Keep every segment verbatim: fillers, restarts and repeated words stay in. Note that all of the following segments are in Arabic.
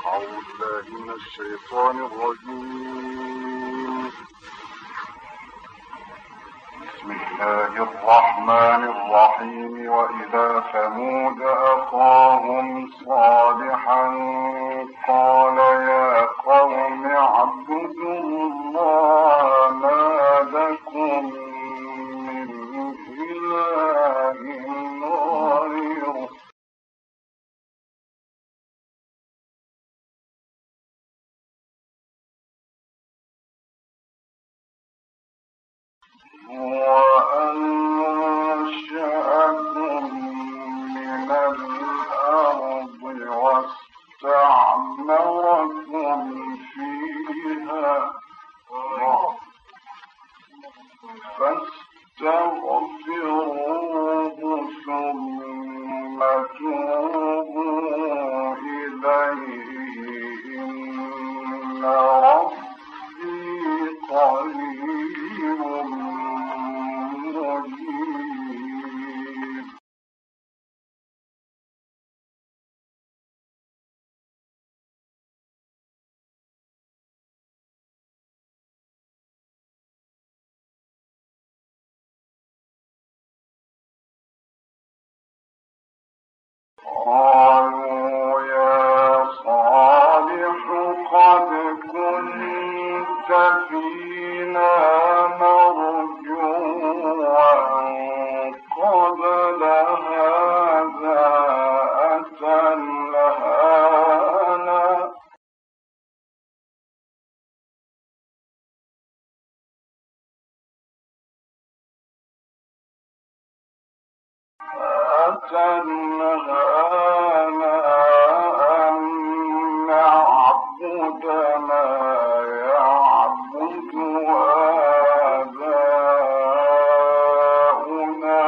أعوذ بالله من الشيطان الرجيم. بسم الله الرحمن الرحيم. وإلى ثمود أخاهم صالحا قال يا قوم اعبدوا الله ما لكم من إله غيره وأنشأكم من الأرض واستعمركم فيها فاستغفروه ثم توبوا إليه إن ربي قريب مجيب. قالوا يا صالح قد كنت فينا مرجوا قبل هذا أتنهانا أتنهانا أن نعبد ما يعبد آباؤنا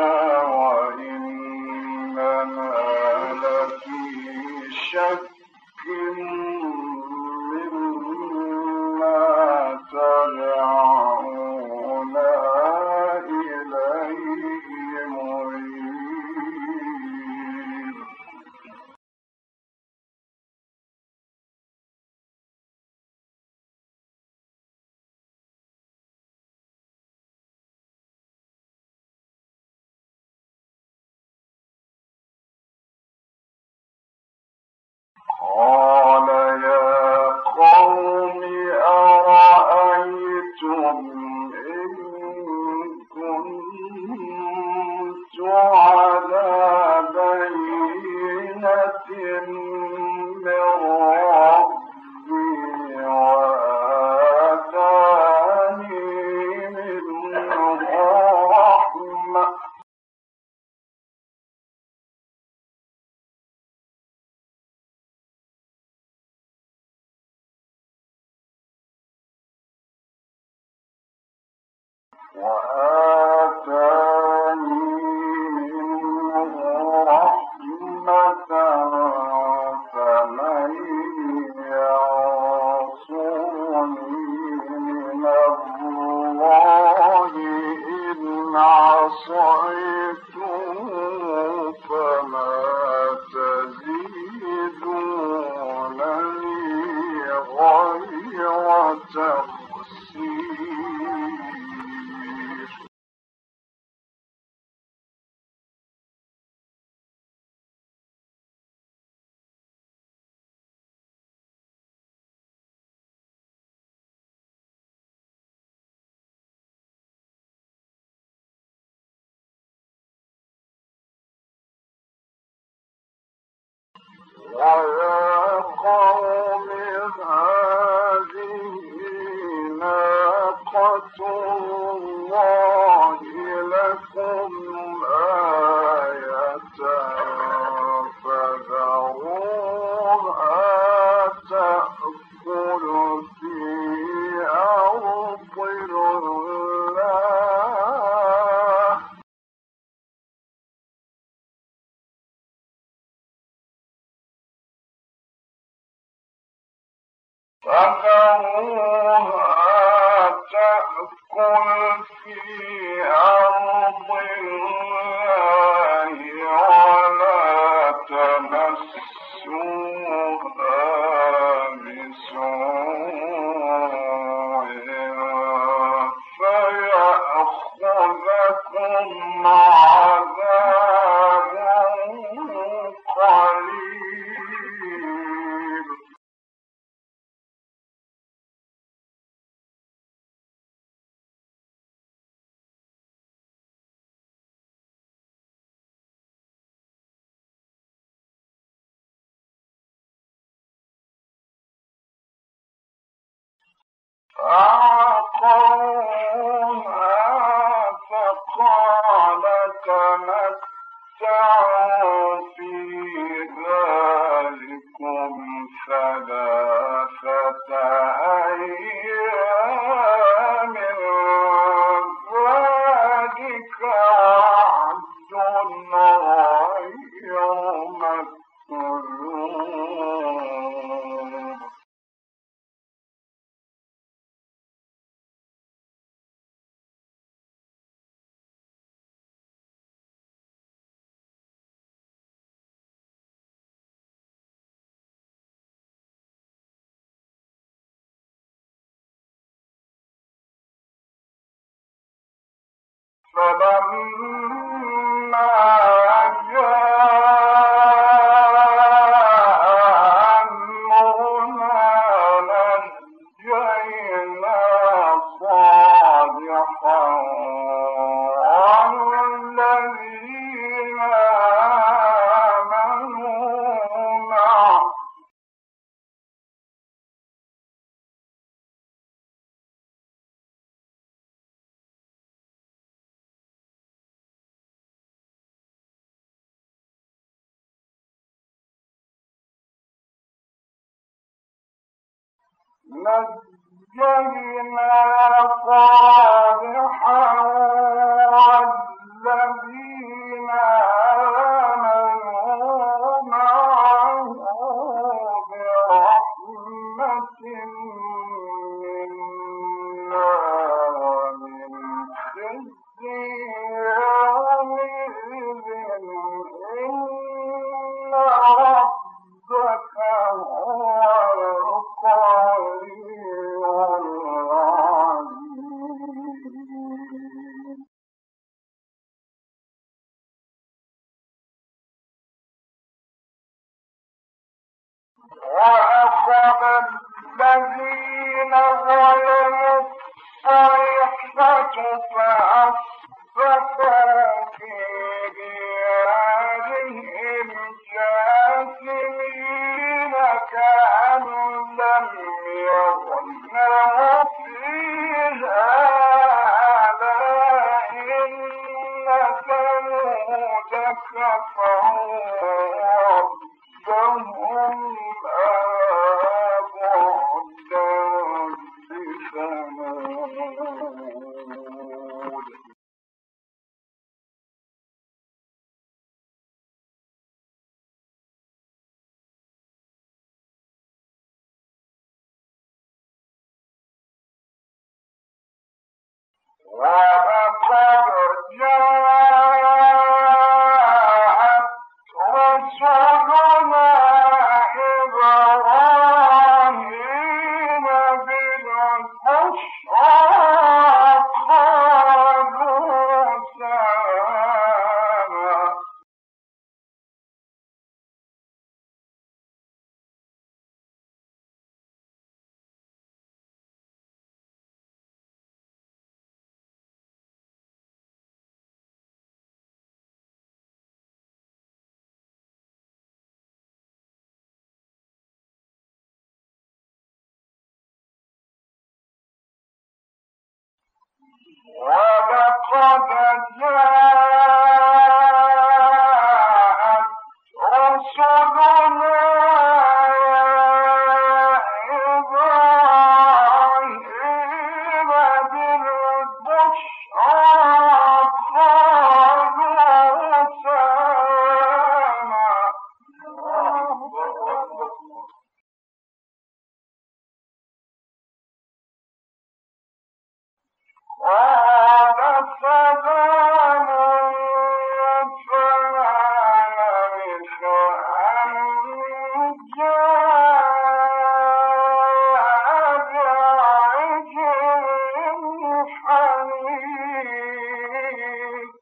وإننا لفي شك مما تدعونا إليه مريب. قال يا قوم أرأيتم إن كنت على بينة من ربي وآتاني منه رحمة وآتاني منه رحمة فمن ينصرني من الله إن عصيته فما تزيدونني غير تخسير. ويا قوم هذه ناقة الله لكم آية فذروها تأكل في أرض الله فذروها تأكل في أرض الله ولا تمسوها فعقروها فقال تمتعوا في ذلكم ثلاثة أيام ذلك وعد غير مكذوب. فلما جاء أمرنا نجينا صالحا والذين آمنوا معه نجينا صالحا والذين آمنوا معه برحمة منا ومن خزي يومئذ إن ربك هو القوي العليم. وأخذ الذين ظلموا الصيحة فأصبحوا في ديارهم جاثمين كأن لم يغنوا فيها ألا إن ثمود كفروا ربهم ألا بعدا لثمود. ولقد جاءت رسلنا إبراهيم بالبشرى قالوا سلاما ولقد جاءت رسلنا إبراهيم بالبشرى قالوا سلاما قال سلام فما لبث أن جاء بعجل حنيذ.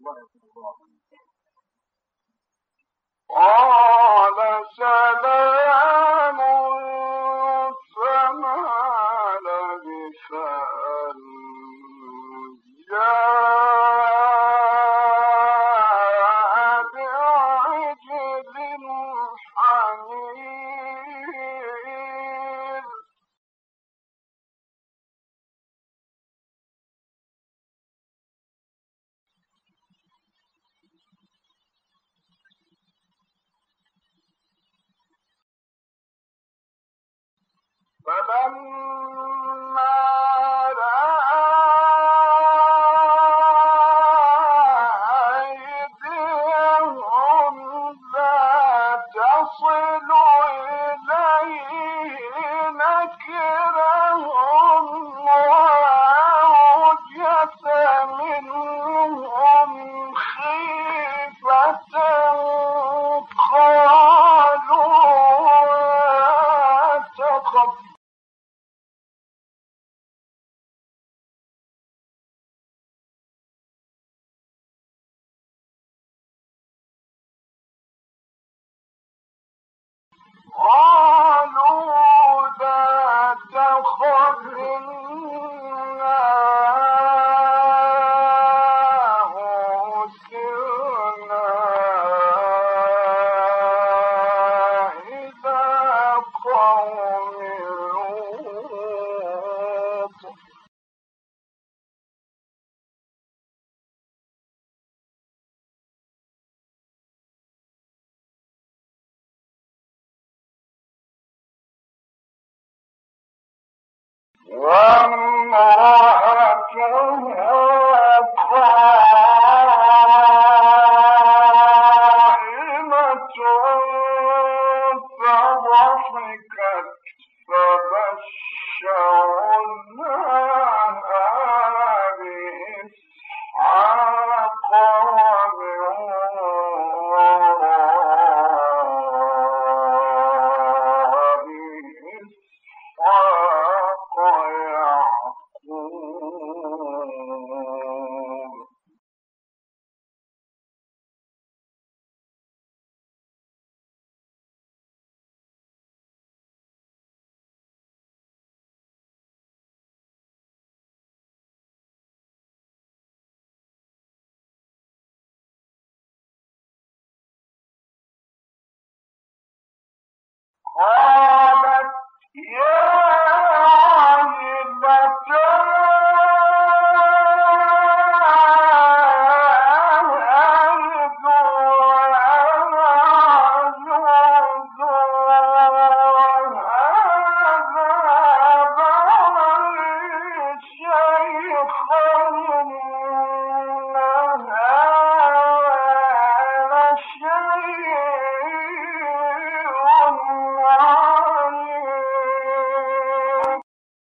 قال سلام فما لبث أن جاء بعجل حنيذ. فلما رأى أيديهم لا تصل إليه نكرهم وأوجس منهم خيفة قالوا لا تخف قالوا لا تخف إنا أرسلنا إلى قوم لوط. وامرأته قائمة فضحكت فبشرناها بإسحاق ومن وراء إسحاق يعقوب. قالت يا ويلتى ألد وأنا عجوز وهذا بعلي شيخا إن هذا شيء عظيم.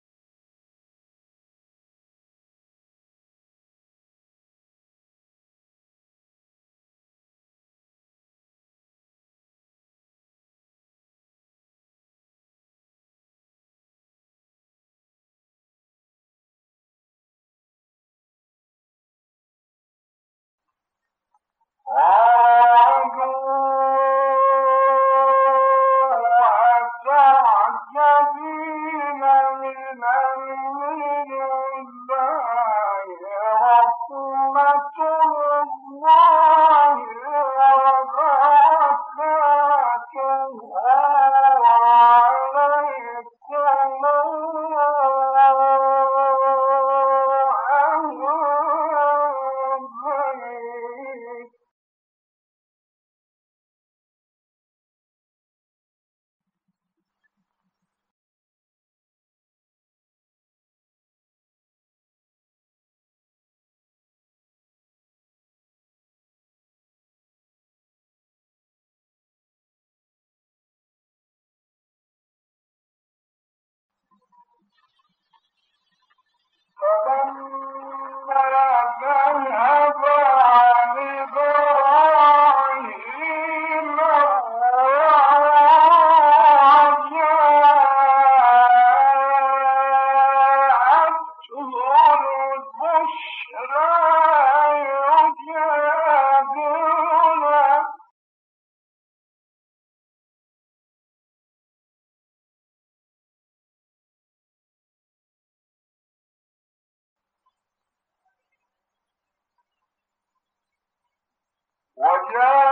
أتعجبين من أمر الله رحمة الله وبركاته عليكم أهل البيت. فلما ذهب عن إبراهيم الروع جاءته البشرى يجادلنا جاء